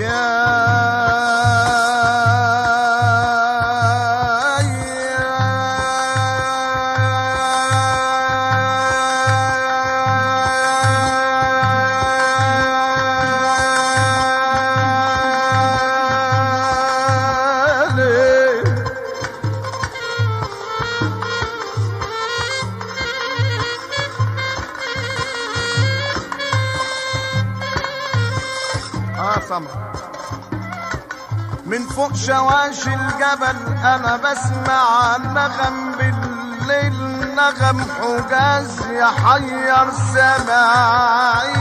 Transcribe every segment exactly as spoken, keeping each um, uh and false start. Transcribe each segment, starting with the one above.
من فوق شواشي الجبل انا بسمع النغم بالليل، نغم حجاز يحير سماعي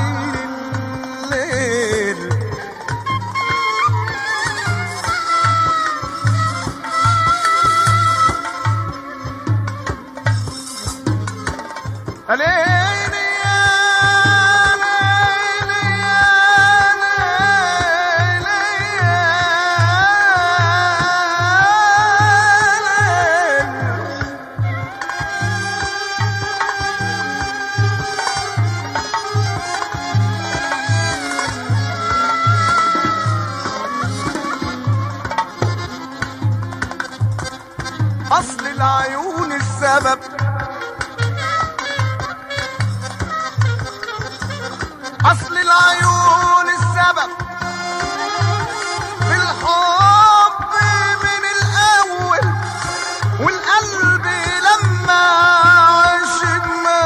الليل. أصل العيون السبب، أصل العيون السبب في الحب من الأول، والقلب لما عشق ما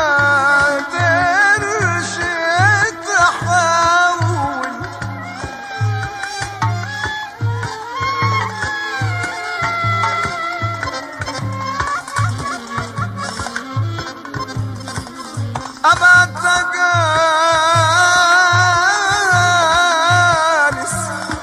قدرش يتحول. أبا تجالس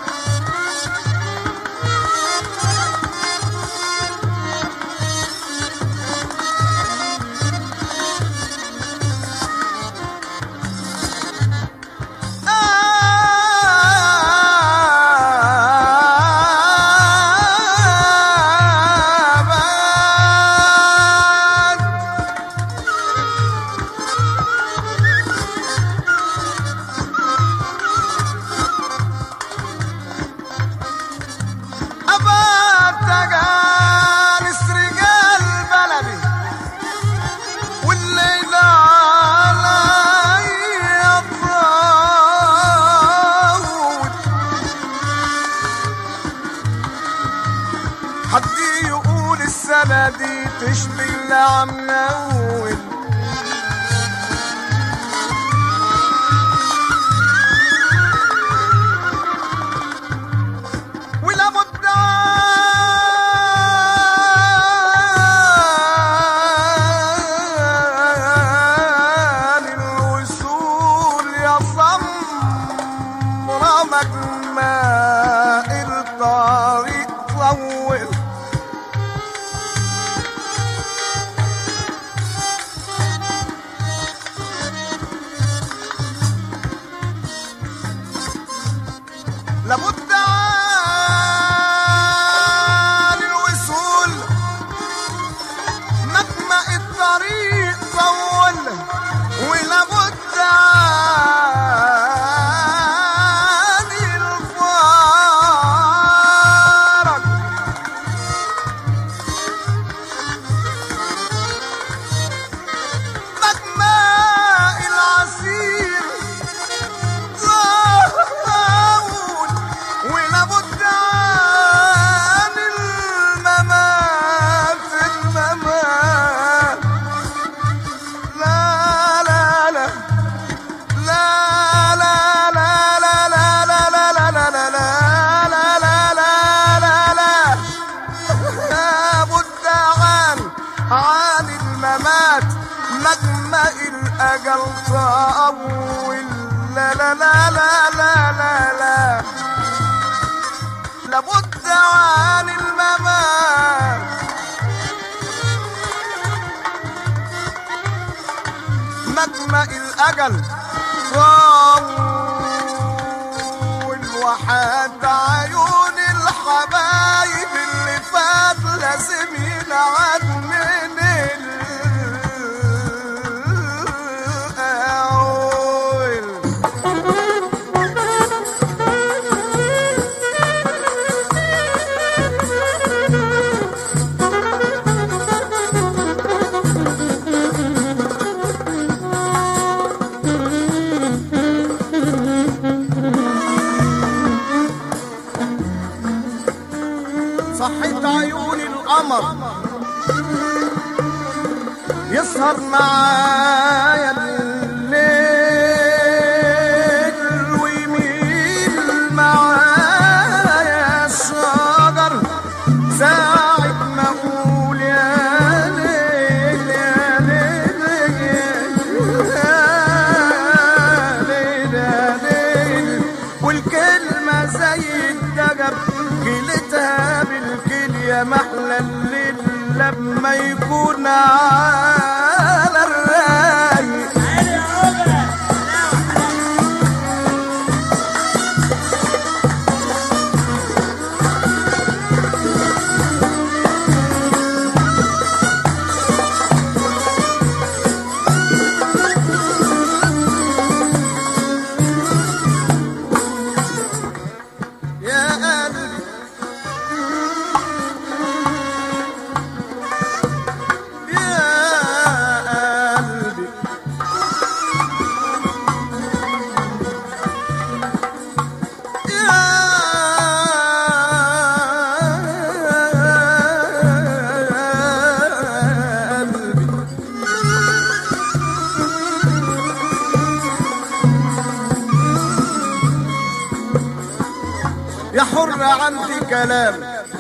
السنة دي تشبه اللي عم نول، ولا بد عن الوصول يا صمرة مجمع الطريق طول. لابد عن الوصول مجمع الطريق طول، ولابد عن الفارق مجمع العسير ولابد عن الممات الممات. لا لا لا لا لا لا لا لا لا لا لا لا لا لا لا لابد عن عن الممات مجمع الأجل طول. لا لا لا لا لا لا لا لابد عن الممات مجمع الأجل طول، وحد عيون الحبايب اللي فات لازم ينعاد من الأول. القمر يسهر معايا الليل ويميل معايا الشجر ساعة ما اقول يا ليل يا ليل يا ليل يا ليل، والكلمة زي الدجر جيلتها بالكلية محلى الليل لما يكون على الرايق. يا حر عندي كلام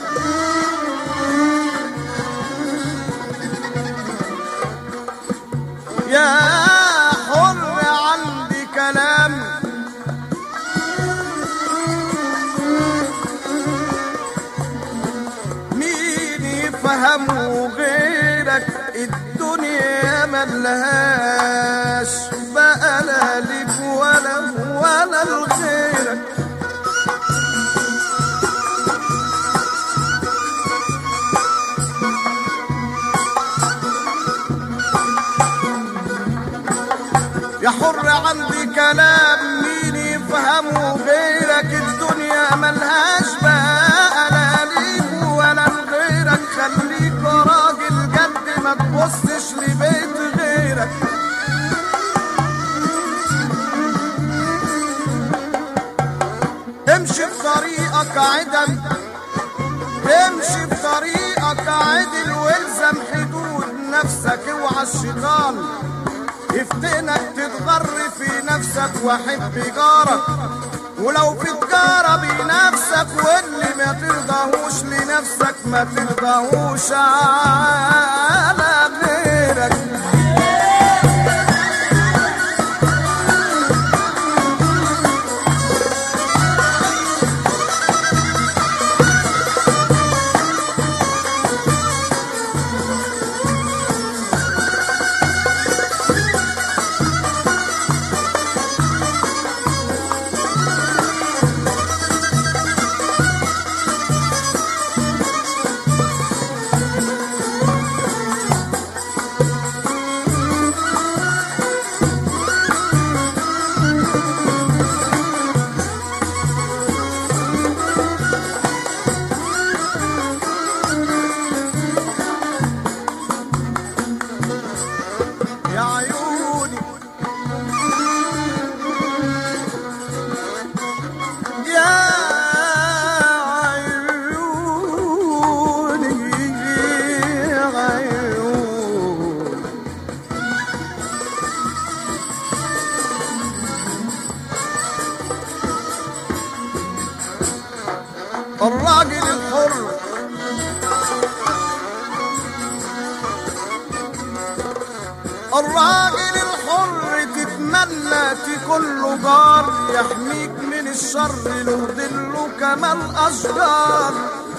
يا حر عندي كلام مين يفهمه غيرك الدنيا ملهاش بقى لا ليك ولا ولا لغيرك. يا حر عندي كلام مين يفهمه غيرك الدنيا ملهاش بقى لا ليك ولا لغيرك. خليك راجل جد ما تبصش لبيت غيرك. امشي في طريقك عدل امشي في طريقك عدل والزم حدود نفسك. اوعى الشيطان يفتنك تتغر في نفسك وحب جارك، ولو في تجارة بنفسك واللي ما ترضاهوش لنفسك ما ترضاهوش على غيرك. الراجل الحر الراجل الحر تتمنى تكون له جار يحميك من الشر له ظله كما الاشجار.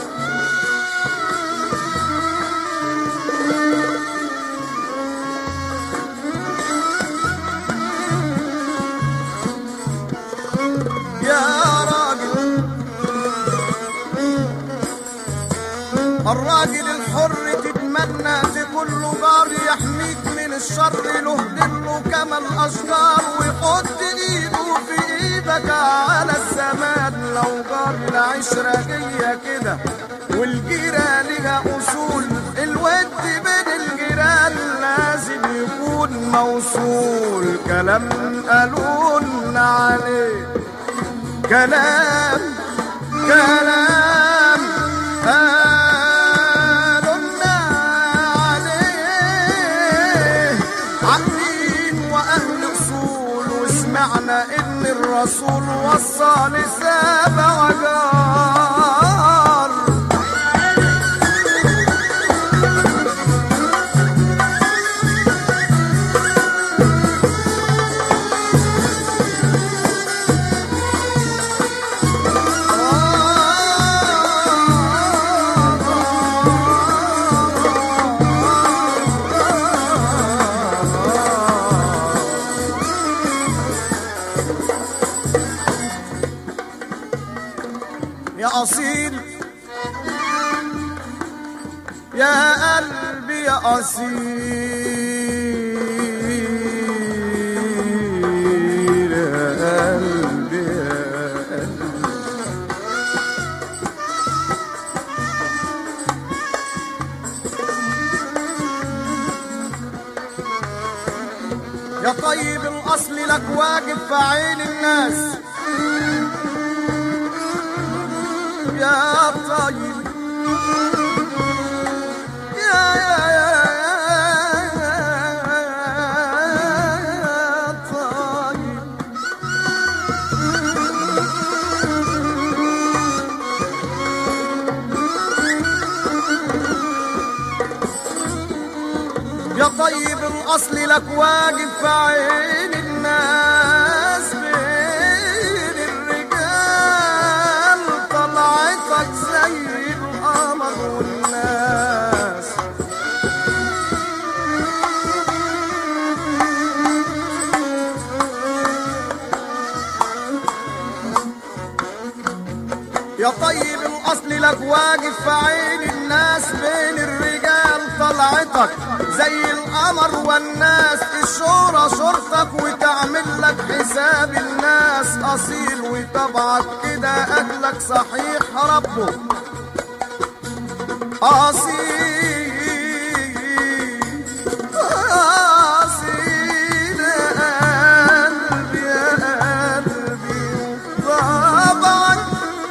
الراجل الحر تتمنى تكون له جار يحميك من الشر له ظله كما الاشجار. ويحط ايده في ايدك على الزمان لو جار العشره جايه كده والجيره لها اصول. الود بين الجيران لازم يكون موصول. كلام قالولنا عليه كلام كلام قالولنا يا أصيل يا قلبي يا أصيل يا قلبي يا قلبي يا طيب الأصل لك واجب في عين الناس يا طيب يا يا يا طيب يا طيب الأصل لك واجب في عين الناس بين الرجال طلعتك زي القمر والناس يا طيب الأصل لك واقف في عين الناس بين الرجال طلعتك زي القمر والناس الشورى شرطك وتعمل لك حساب الناس أصيل وطبعك كده أجلك صحيح ربه أصيل أصيل يا قلبي يا قلبي طبعك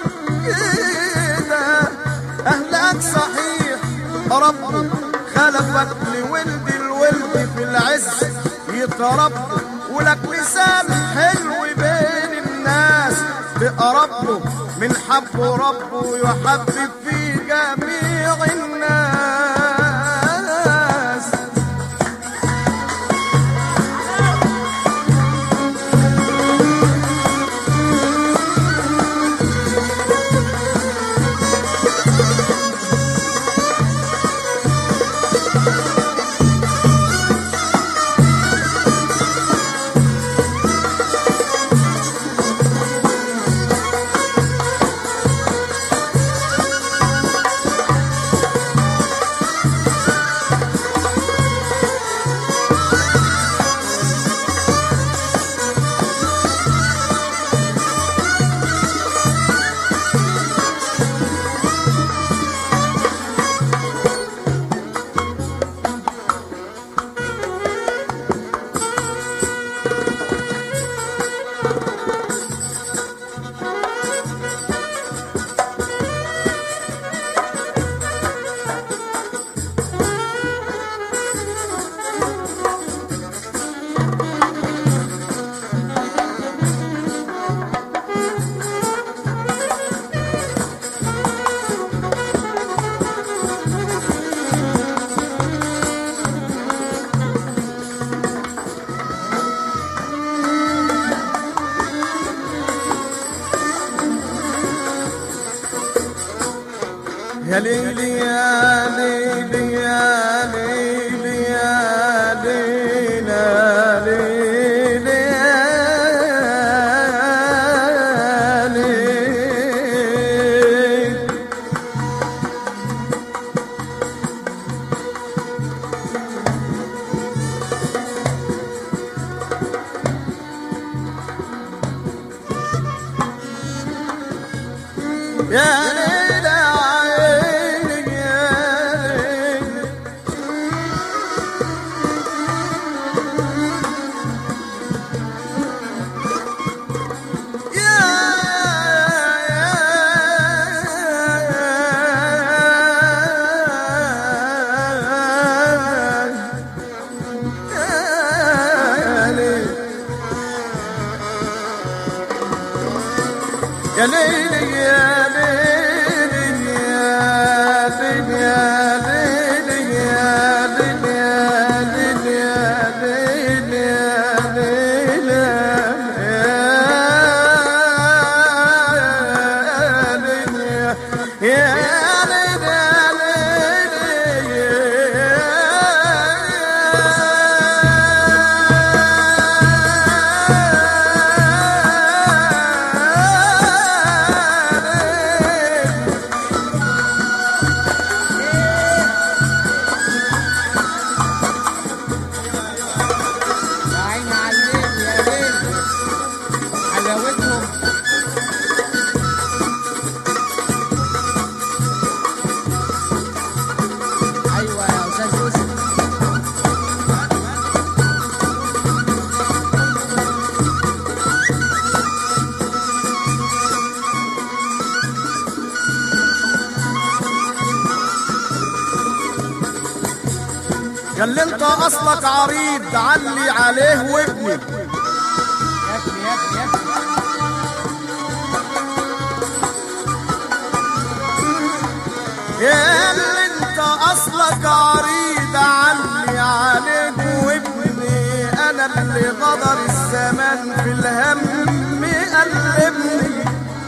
كده أهلك صحيح ربه خلفك لولد الولد في العز يتربوا ولك لسان حلو بين الناس تقربه من حبه ربه يحبب في جميع الناس يا ليلي يا ليلي يا ليلي يا ليلي يا ليلي يا ليلي يا يا ليلي يا ليلي يا ليلي يا ليلي يا ليلي يا ليلي يا ليلي يا ليلي يا ليلي ياللي انت اصلك عريض علي عليه وابني. يكفي يكفي يكفي. ياللي انت اصلك عريض علي عليك وابني، انا اللي غدر الزمان في الهم قلبني.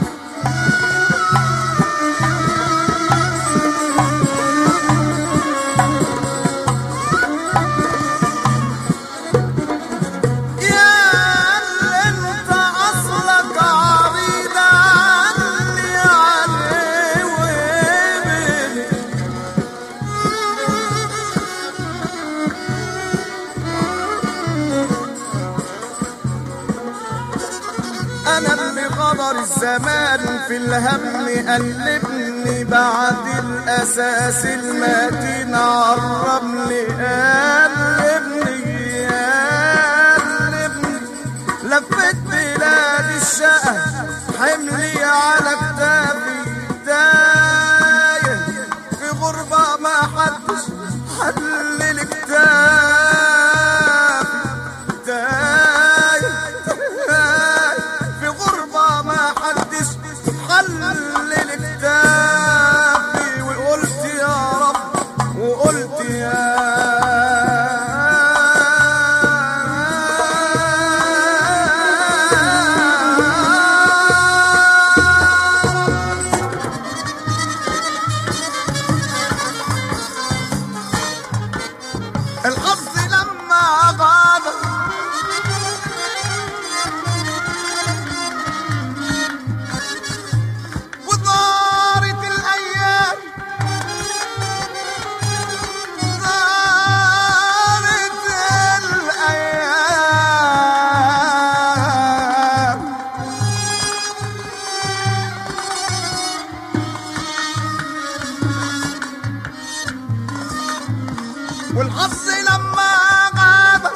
الزمان في الهم قلبني، بعد الاساس المتين عالرمل قلبني قلبني. لفت بلاد الشقة حملي على كتافي، تايه في غربة ما حدش حلل كتافي، تايه في غربة ما حدش حلل كتافي. وقلت يا رب وقلت يا الحظ لما غادر ودارت الأيام، دارت الأيام. والحظ لما غادر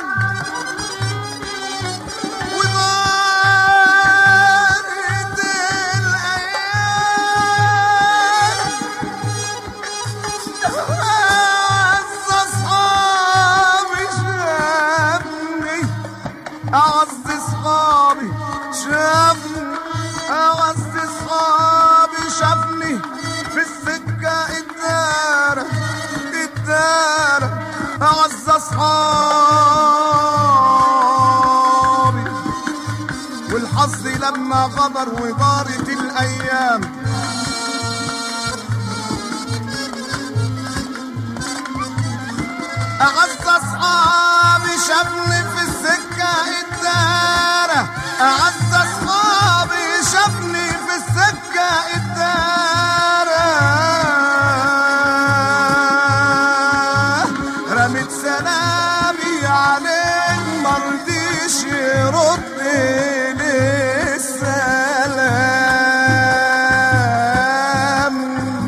ودارت الأيام، أعز أصحابي شافني، أعز أصحابي شافني، أعز أصحابي شافني في السكة الدارة الدارة. أعز أصحابي والحظ لما غدر ودارت الأيام، أعز أصحابي شافني في السكة الدارة، أعز أصحابي شافني في السكة الدارة. رميت سلامي عليه مرضيش يرد لي السلام.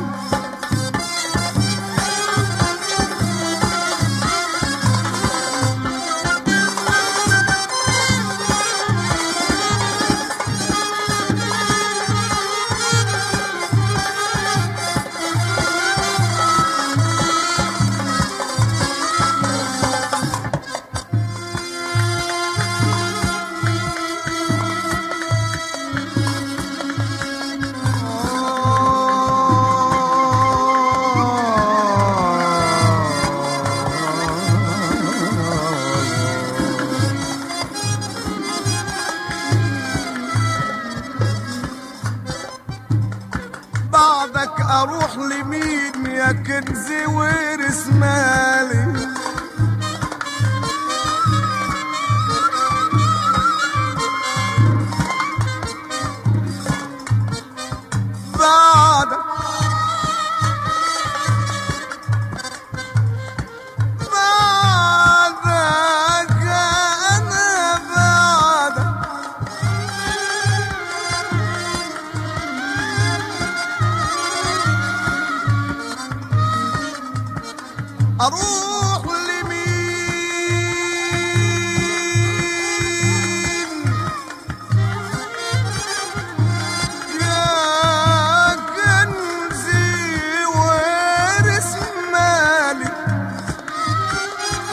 بعدك اروح لمين يا كنزي ورث مالي؟ بعدك بعدك انا بعدك اروح لمين يا كنزي ورث مالي؟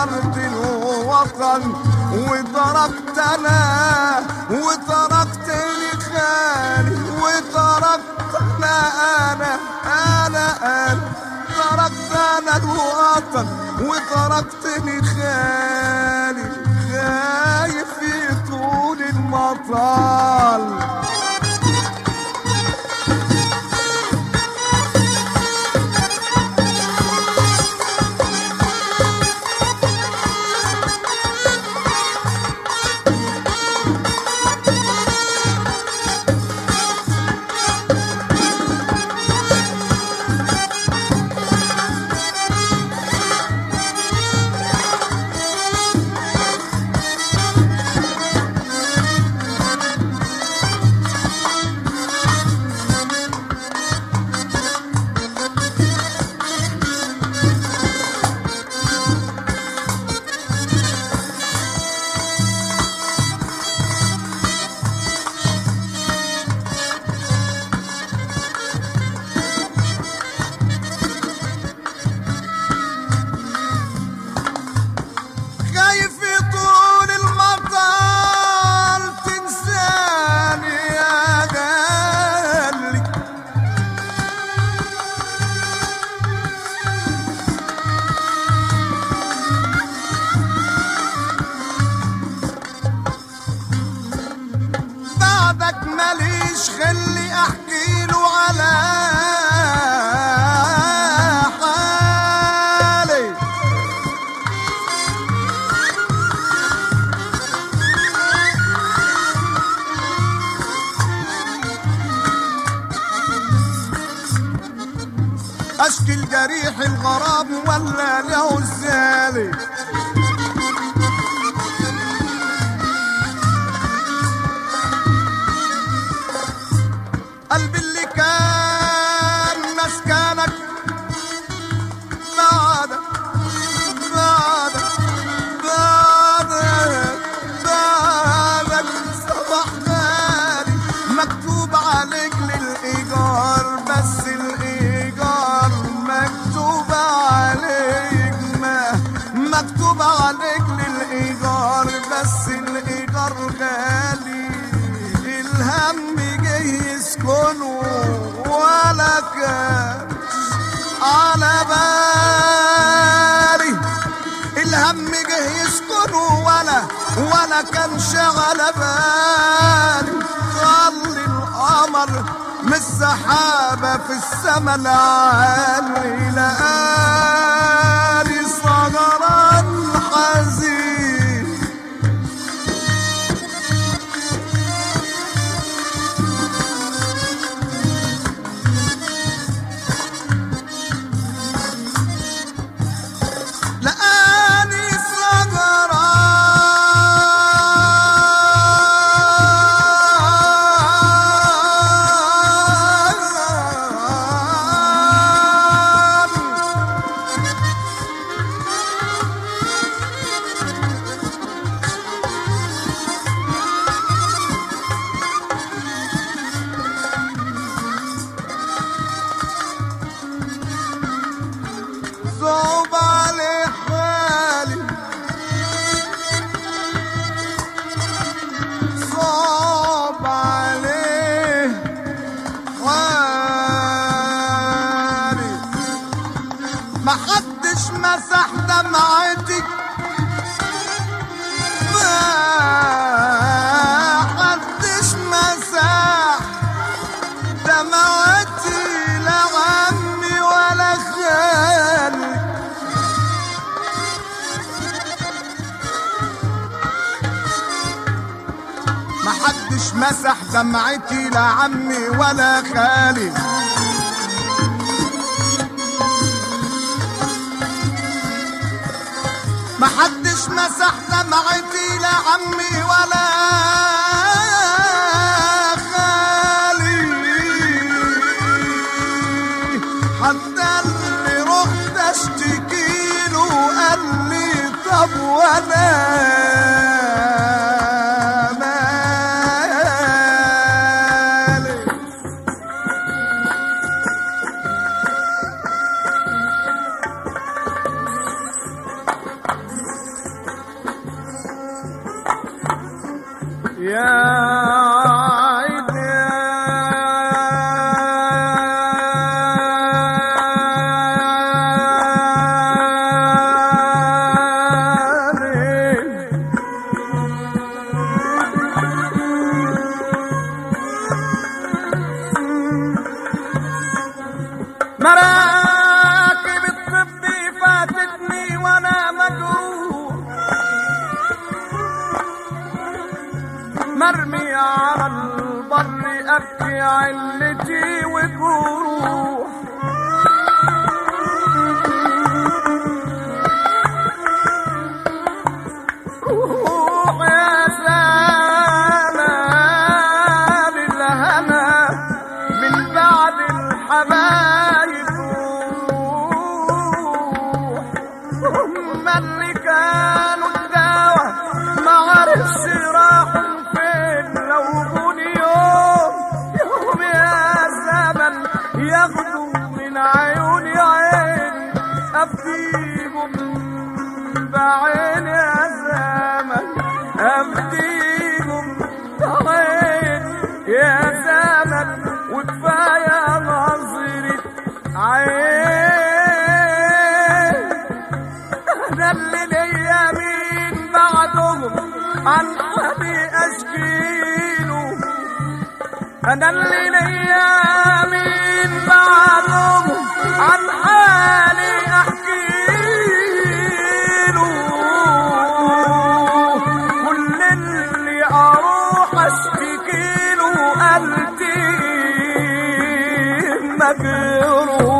أرض الوطن، وتركت أنا وتركتني خالي، وتركت أنا أنا أنا أنا تركت أنا الوطن وتركتني خالي، خايف في طول المطال. ماليش خلي احكي له على حالي، اشكي الجريح الغرام ولا له الزالي، قلبي اللي كان مسكنك بعدك بعدك بعدك بعدك صباح غالي، مكتوب عليك للإيجار، بس الإيجار مكتوب عليك، ما مكتوب عليك للإيجار، بس الإيجار غالي، الهم يسكنوا ولا كان على بالي، الهم جه يسكنوا ولا ولا كانش على بالي، خلي القمر من السحابة في السما العالي، لقالي صغران حزين، لقاني صعب علي حالي، صعب عليه حالي، محدش مسح دمعتي، ما حدش مسح دمعتي، لا عمي ولا خالي، محدش مسح دمعتي، لا عمي ولا خالي، محدش مسح دمعتي، لا عمي ولا خالي، حتى اللي رحت اشتكيله قال لي طب وانا في علتي وجروح روح يا زمان الهنا من بعد الحبايب روح هم اللي كانوا الدوا ما عرفش راحوا فين لو بني يوم يوم يا زمن ياخدوا من عيوني عيني افديهم بعين يا زمن افديهم بعين يا زمن وكفايه نظرة عين انا اللي ليا مين بعدهم عن حبي اشكيله انا اللي ليا مين بعدهم عن حالي احكيله كل اللي اروح اشتكيله قلبي مجروح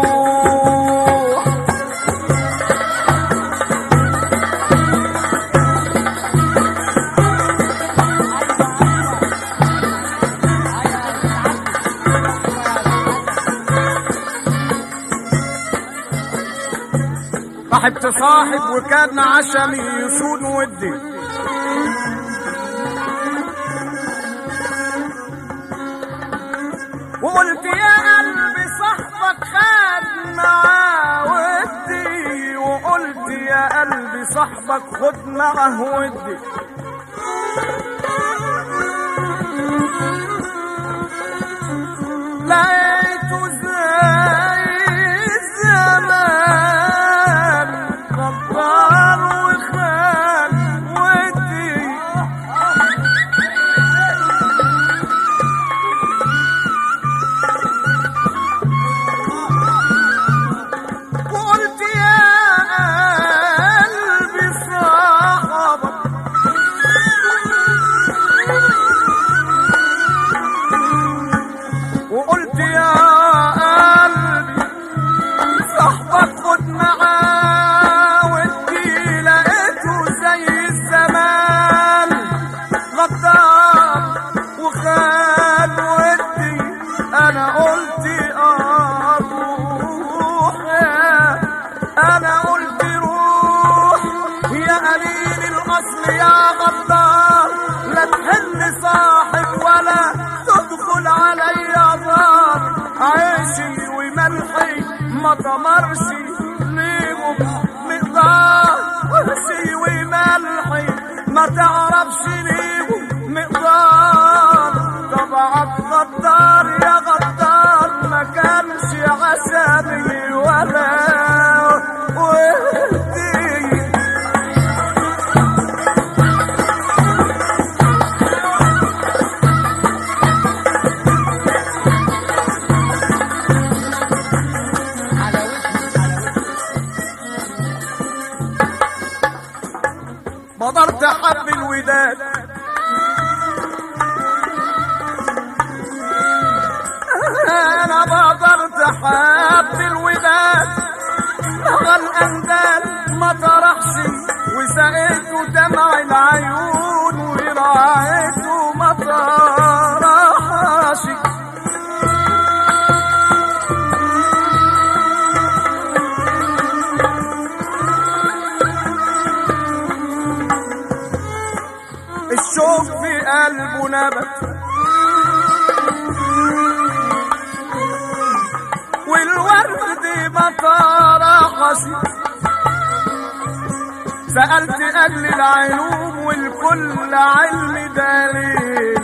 صاحبت صاحب وكان عشمي يصون ودي وقلت يا قلبي صاحبك خد معاه ودي وقلت يا قلبي صاحبك خد معاه ودي لقيته زي الزمان غدار وخان ودي وقلت يا قلبي صاحبك وقلت يا قلبي صاحبك خد معاه ودي لقيته زي الزمان غدار وخان ودي انا قلت اروح انا قلت روح يا قليل الاصل يا غدار لا تحل صاحب ولا تدخل عليا دار عيشي وملحي ما ضمرش ليهم مقدار عيشي وملحي ما تعرفش ليهم مقدار طبعك غدار يا غدار ما كانش عشاني ولا ودي قدرت حب الوداد انا قدرت حب الوداد لغى الاندال ما طرحش وسقيته دمع العيون وراعيته ما طرحش الشوق في قلبه نبت والورد ما طرحش سألت أهل العلوم والكل علم دليل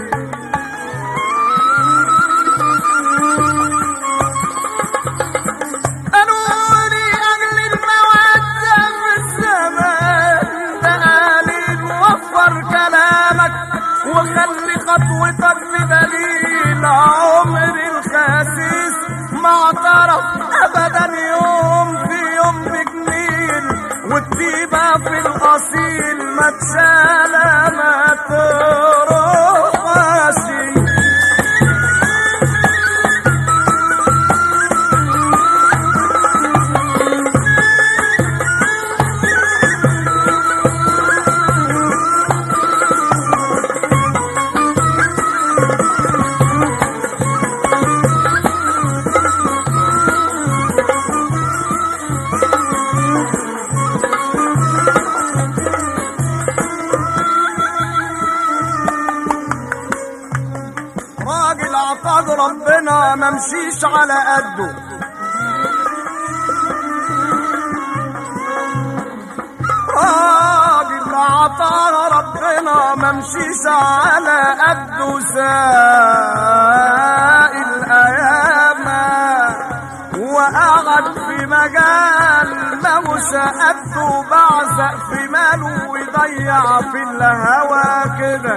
قالوا لي أهل المودة في الزمان ده قالين وفر كلامك وخلي خطوتك بدليل عمر الخسيس ما اعترف ابدا يوم في يوم بجميل والطيبه في الاصيل ما تشالى ما تروحش ممشيش على قده، راجل عطاه ربنا ممشيش على قده، سائل ايامه وقعد في مجال ماهوش قده، بعزق في ماله ويضيع في الهوى كده.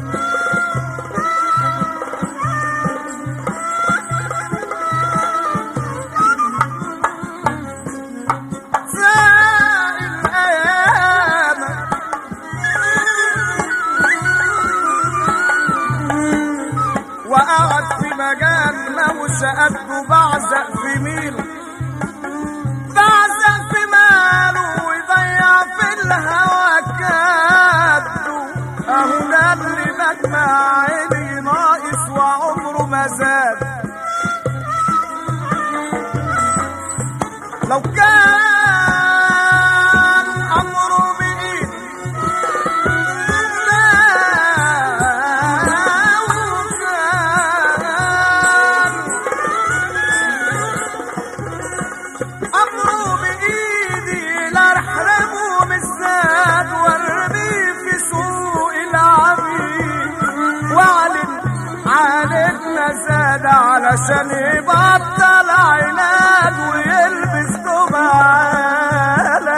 وقعد في مجال ماهوش قده، بعزق في ميله بعزق في ماله ويضيع في الهوى كده. اهو ده اللي مجمع عيني ناقص وعمره ما زاد. لو كان امره بايد زاد علشان يبطل عناد ويلبس ثوب على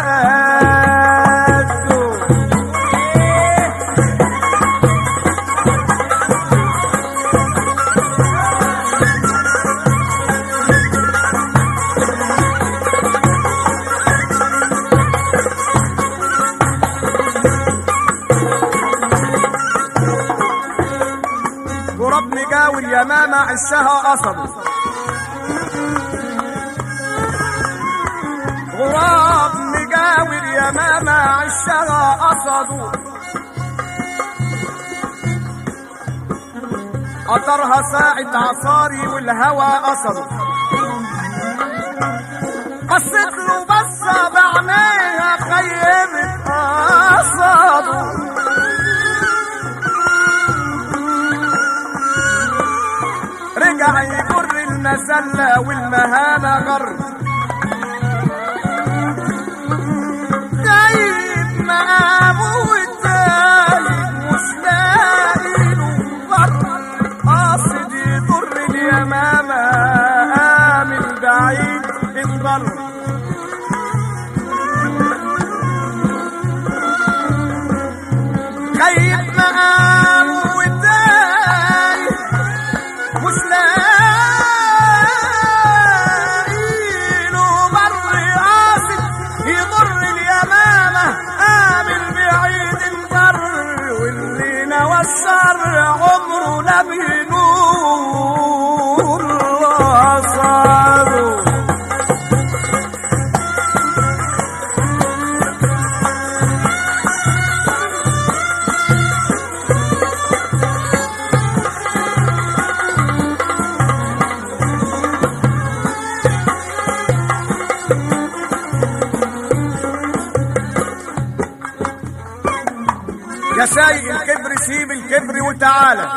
قده. غراب مجاوي اليمامة عشها قصده، غراب مجاوي اليمامة عشها قصده، قطرها ساعة عصاري والهوى قصده، بصت له بصة بعينيها خيبت قصده. رجع يجر المسلة والمهانة غر، جايب مقامه والتاني مش لاقيله بر، قاصد يضر اليمامة من بعيد انضر. جايب مقامه والتاني مش لاقيله بر، قاصد يضر اليمامة آمن بعيد انضر. واللي نوى الشر عمره لم ينور رصاده. يا سايق الكبر سيب الكبر وتعالى،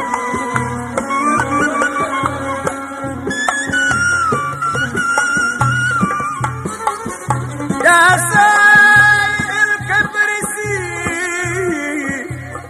يا سايق الكبر سيب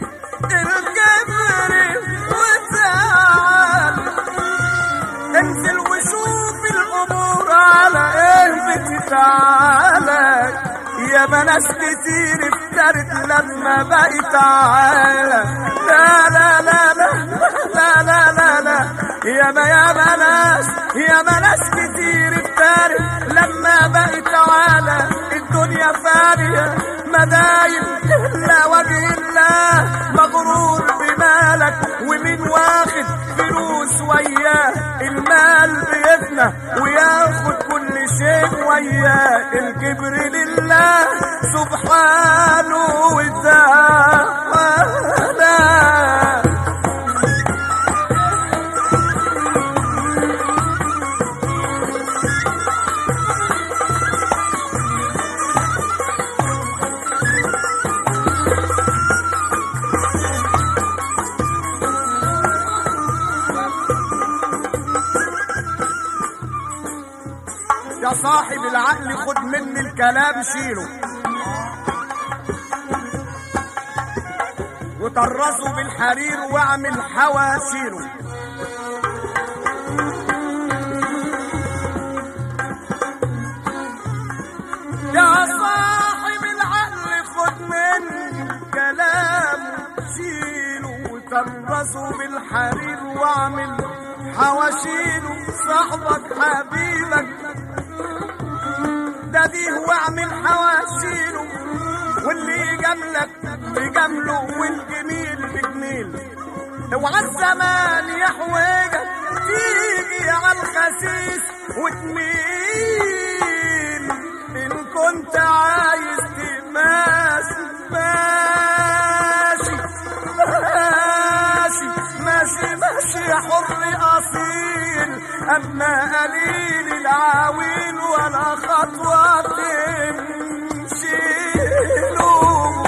الكبر وتعالى، انزل وشوف الامور على ايه بتتعالى. يا ناس كتير افترت لما بقت عالة، لا لا لا لا لا لا لا لا يا ما يا ما ناس يا ما ناس كتير افترت لما بقت عالة. الدنيا فانية مدايم إلا وجه الله، مغرور بمالك ومين واخد فلوس وياه. المال بيفنى وياخد كل شيء وياه، الكبر لله سبحانه وتعالى. يا صاحب العقل خد مني الكلام شيله وطرزه بالحرير واعمل حواشيله. يا صاحب العقل خد مني الكلام شيله وطرزه بالحرير واعمل حواشيله. صاحبك حبيبك ده ديه واعمل حواشيله واللي يجاملك بجمله والجميل بجميل. اوعى الزمان يحوجك تيجي على الخسيس وتميل. ان كنت عايز تماشي ماشي ماشي ماشي ماشي يا حر اصيل. اما قليل العويل ولا خطوه تمشيله.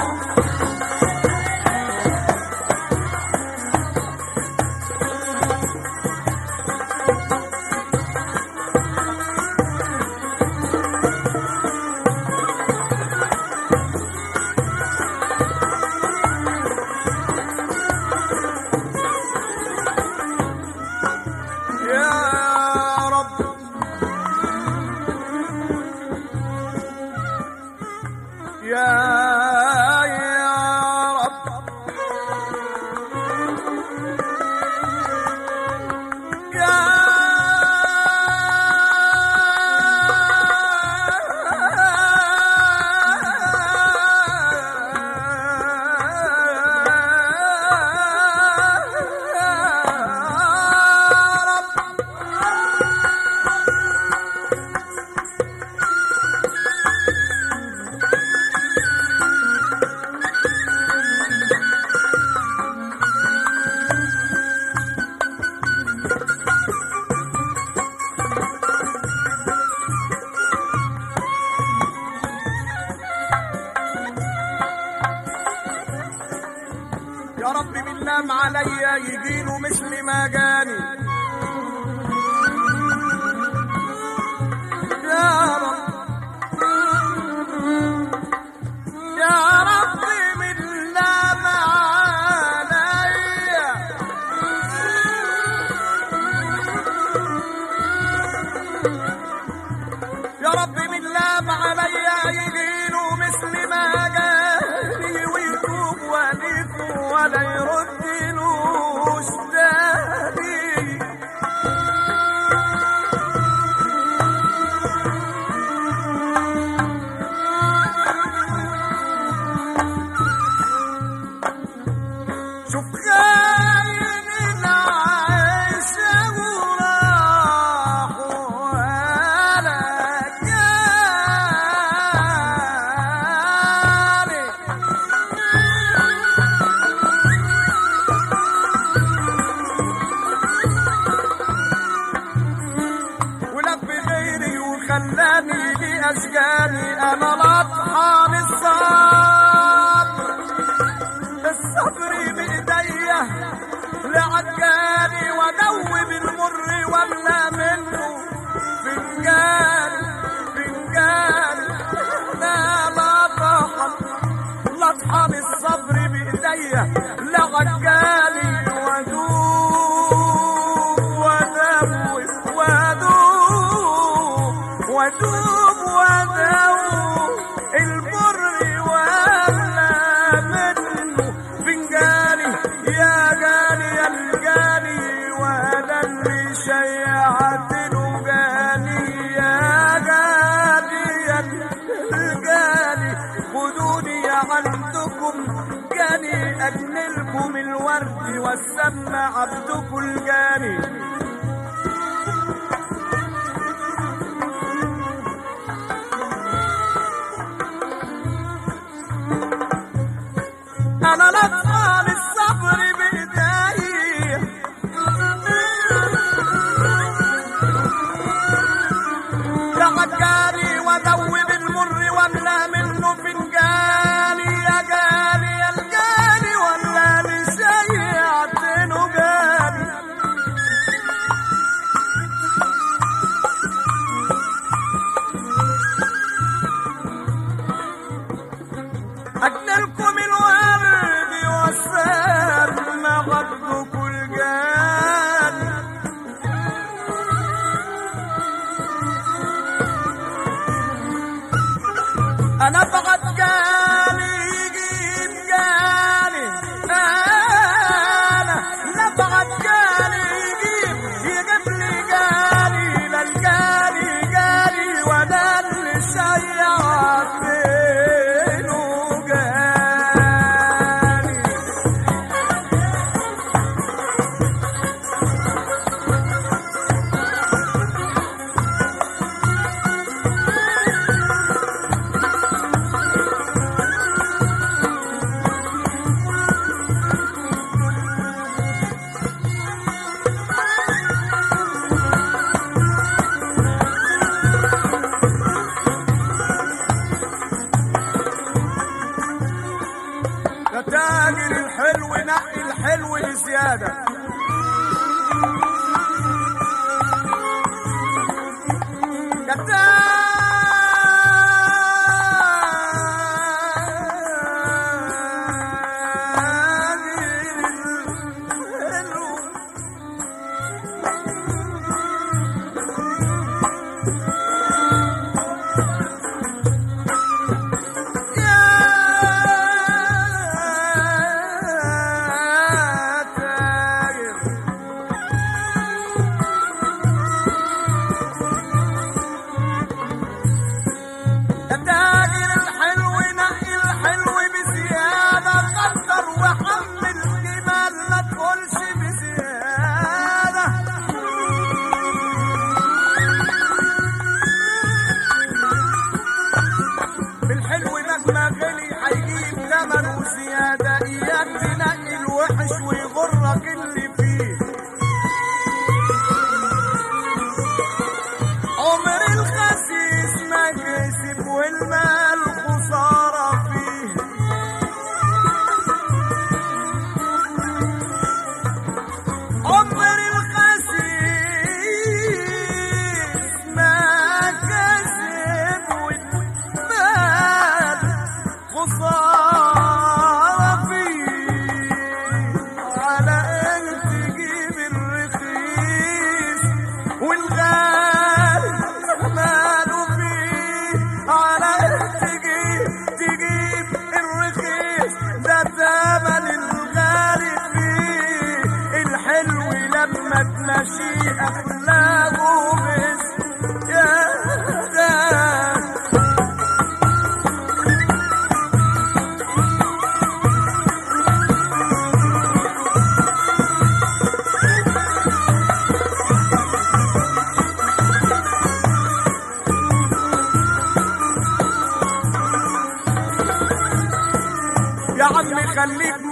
يا رب باللام عليا يجيله مثل ما جاني. يا رب يا رب باللام عليا يا رب باللام عليا يجيله مثل ما جاني ويتوب وليكو ولا يردلوش تاني. شوف خاين العيشة وراح ولا جاني. خلاني لأشجاني أنا لطحان الصبر. الصبر بإيديا لعجاني وأدوب المر وأملى منه فنجان فنجان. أنا لطحان لطحان الصبر بإيديا لعجاني وأدوب وأدوب وأدوب وادوب وادوب المر واملى منه فنجاني. يا جاني يا الجاني وانا اللي شيعت له جاني. يا جاني يا الجاني خدوني عندكم جاني اجنلكم الورد والسما عبدكم الجاني. أنا لطفان الصبر بإيديا لعجاني وأدوب المر وأملى منه فنجاني. يا جاني يا الجاني ولا لي شيعت له جاني.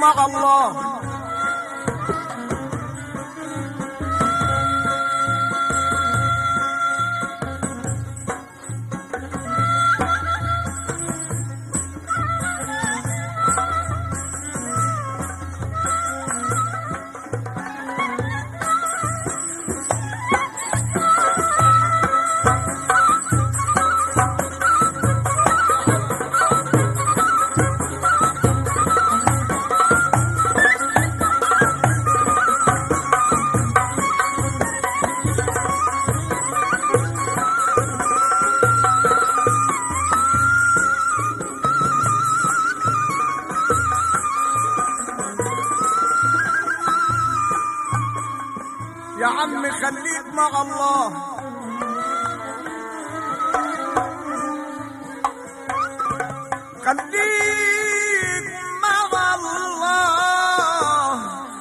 مع الله. يا عم خليك مع الله، خليك مع الله،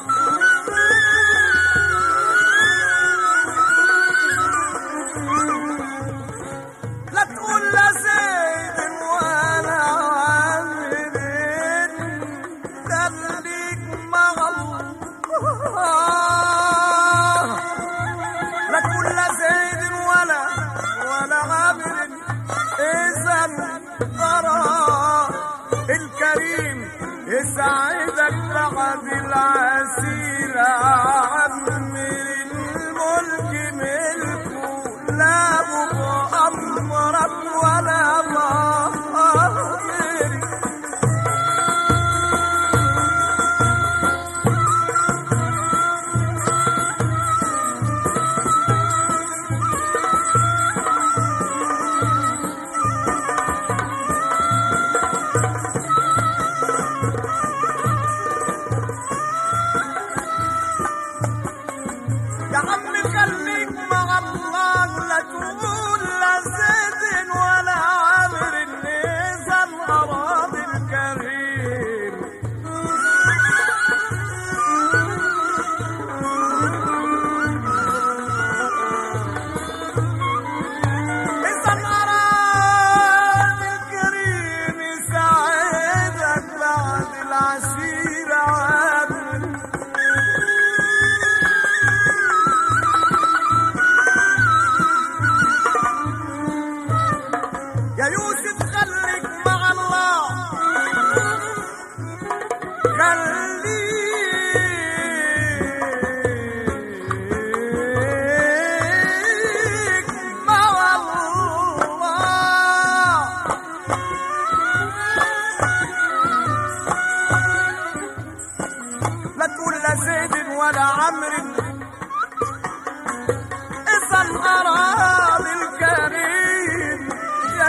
لا تقول لا زيد ولا عامر، خليك مع الله، لا تقول لا زيد ولا ولا عامر، إذا ترى الكريم يسعدك بعد العسير. عمر الملك ملكه لا بأمرك ولا ظاهرك. يا عم خليك مع الله، لا تقول لا زيد ولا عامر، إذا الأراضي الكريم إذا الأراضي الكريم يساعدك بعد العسير. عامر يا يوسف خليك مع الله، خليك مع الله، لا تقول لا زيد ولا عمر، إذا الأراضي الكريم يا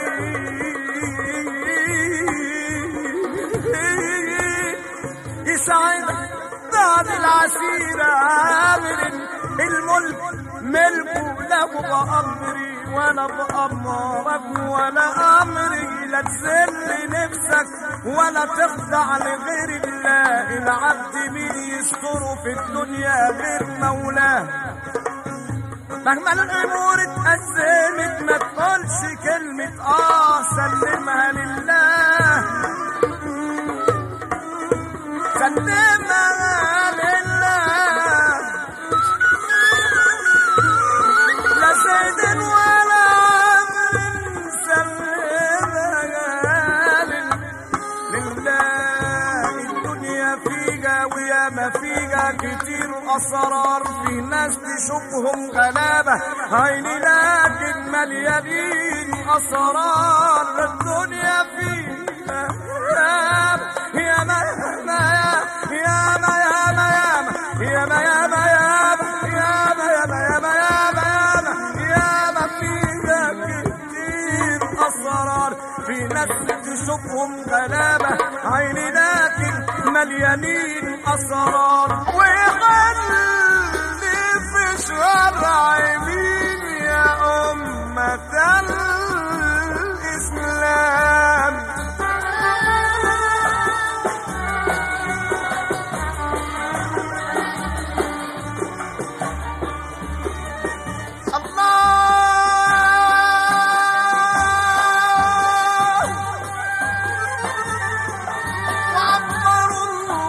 كريم يسعدك بعد العسير. عامر الملك ملكه لا بأمري ولا بأمرك ولا أمري، لا تذل نفسك ولا تخضع لغير الله. العبد مين يستره في الدنيا غير مولاه؟ مهما الامور اتأزمت ما تقولش كلمة اه، سلمها لله، سلمها لله، لا زيد ولا عمر، سلمها لله. الدنيا فيها ويا ما فيها كتير اسرار، في ناس تشوفهم غلابه عيني لكن مليانين اسرار. الدنيا فيها يا ما يا يا ما يا ما يا ما يا ما يا ما يا ما يا ما يا ما يا ما يا ما فيها كتير اسرار، في ناس تشوفهم غلابه عيني لكن مليانين اسرار. ويغني في شرع مين يا أمة الإسلام؟ الله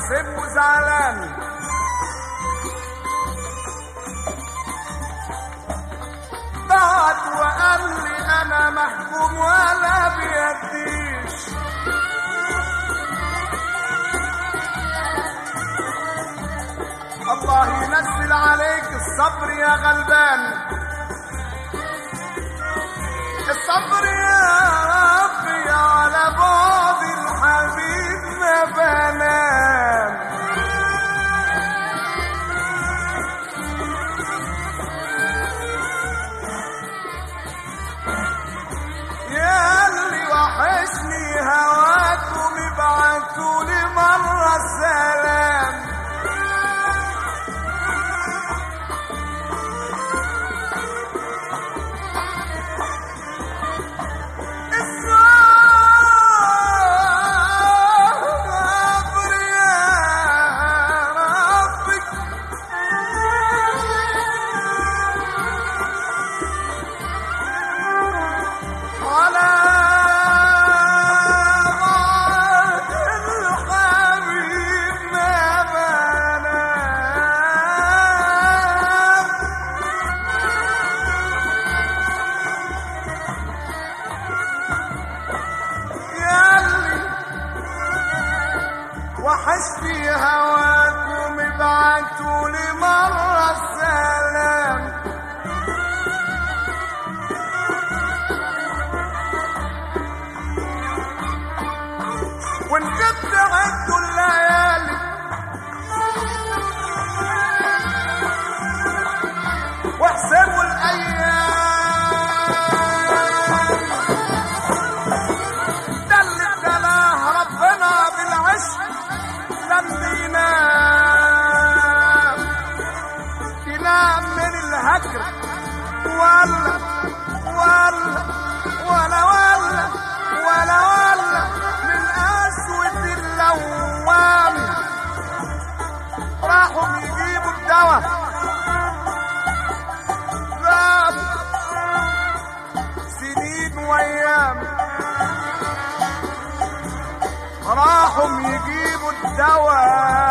واحسبه زعلان. بعت وقال لي انا محكوم ولا بيديش. الله ينزل عليك الصبر يا غلبان، الصبر يا ربي على بعد الحبيب ما بنام. يا اللي وحشني هواكم ابعتولي مرة سلام. وحشتي هواكم ابعتولي مرة سلام. وان كنت عدوا الليالي واحسبوا الايام، ده اللي ابتلاه ربنا بالعشق لما ينام ينام من الهجر ولا ولا ولا ولا ولا ولا من أسود اللوام. راحوا يجيبوا الدواء غاب سنين وأيام، راحوا يجيبوا الدواء